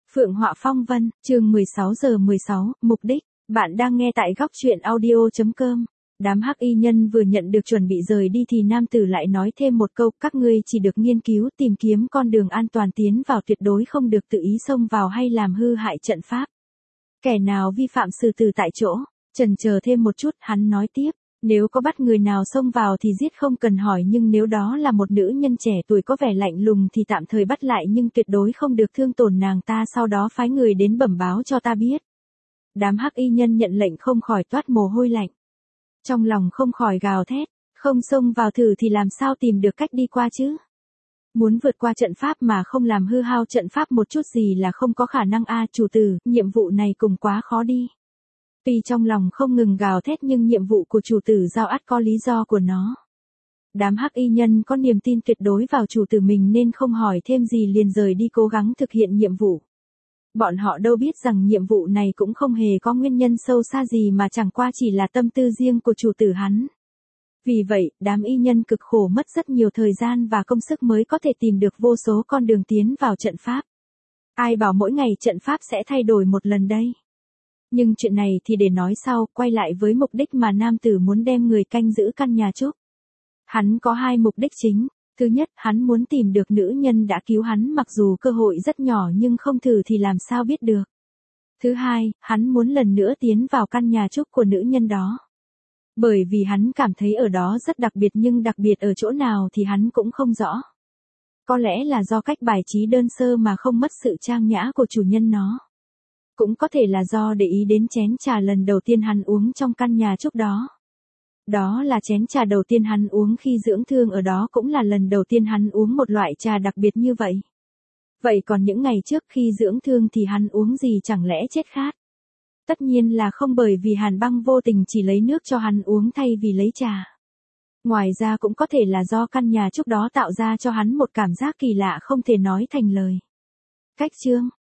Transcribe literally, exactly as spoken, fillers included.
Phượng Họa Phong Vân, chương mười sáu giờ mười sáu, mục đích, bạn đang nghe tại góc truyện audio chấm com. Đám hắc y nhân vừa nhận được chuẩn bị rời đi thì nam tử lại nói thêm một câu, các ngươi chỉ được nghiên cứu tìm kiếm con đường an toàn tiến vào, tuyệt đối không được tự ý xông vào hay làm hư hại trận pháp. Kẻ nào vi phạm xử tử tại chỗ. Chần chờ thêm một chút, hắn nói tiếp, nếu có bắt người nào xông vào thì giết không cần hỏi, nhưng nếu đó là một nữ nhân trẻ tuổi có vẻ lạnh lùng thì tạm thời bắt lại, nhưng tuyệt đối không được thương tổn nàng ta, sau đó phái người đến bẩm báo cho ta biết. Đám hắc y nhân nhận lệnh không khỏi toát mồ hôi lạnh. Trong lòng không khỏi gào thét, không xông vào thử thì làm sao tìm được cách đi qua chứ? Muốn vượt qua trận pháp mà không làm hư hao trận pháp một chút gì là không có khả năng a à, chủ tử, nhiệm vụ này cùng quá khó đi. Tuy trong lòng không ngừng gào thét nhưng nhiệm vụ của chủ tử giao ắt có lý do của nó. Đám hắc y nhân có niềm tin tuyệt đối vào chủ tử mình nên không hỏi thêm gì liền rời đi cố gắng thực hiện nhiệm vụ. Bọn họ đâu biết rằng nhiệm vụ này cũng không hề có nguyên nhân sâu xa gì mà chẳng qua chỉ là tâm tư riêng của chủ tử hắn. Vì vậy, đám y nhân cực khổ mất rất nhiều thời gian và công sức mới có thể tìm được vô số con đường tiến vào trận pháp. Ai bảo mỗi ngày trận pháp sẽ thay đổi một lần đây? Nhưng chuyện này thì để nói sau, quay lại với mục đích mà nam tử muốn đem người canh giữ căn nhà trúc. Hắn có hai mục đích chính. Thứ nhất, hắn muốn tìm được nữ nhân đã cứu hắn, mặc dù cơ hội rất nhỏ nhưng không thử thì làm sao biết được. Thứ hai, hắn muốn lần nữa tiến vào căn nhà trúc của nữ nhân đó. Bởi vì hắn cảm thấy ở đó rất đặc biệt, nhưng đặc biệt ở chỗ nào thì hắn cũng không rõ. Có lẽ là do cách bài trí đơn sơ mà không mất sự trang nhã của chủ nhân nó. Cũng có thể là do để ý đến chén trà lần đầu tiên hắn uống trong căn nhà trúc đó. Đó là chén trà đầu tiên hắn uống khi dưỡng thương ở đó, cũng là lần đầu tiên hắn uống một loại trà đặc biệt như vậy. Vậy còn những ngày trước khi dưỡng thương thì hắn uống gì, chẳng lẽ chết khát? Tất nhiên là không, bởi vì Hàn Băng vô tình chỉ lấy nước cho hắn uống thay vì lấy trà. Ngoài ra cũng có thể là do căn nhà trúc đó tạo ra cho hắn một cảm giác kỳ lạ không thể nói thành lời. Cách chương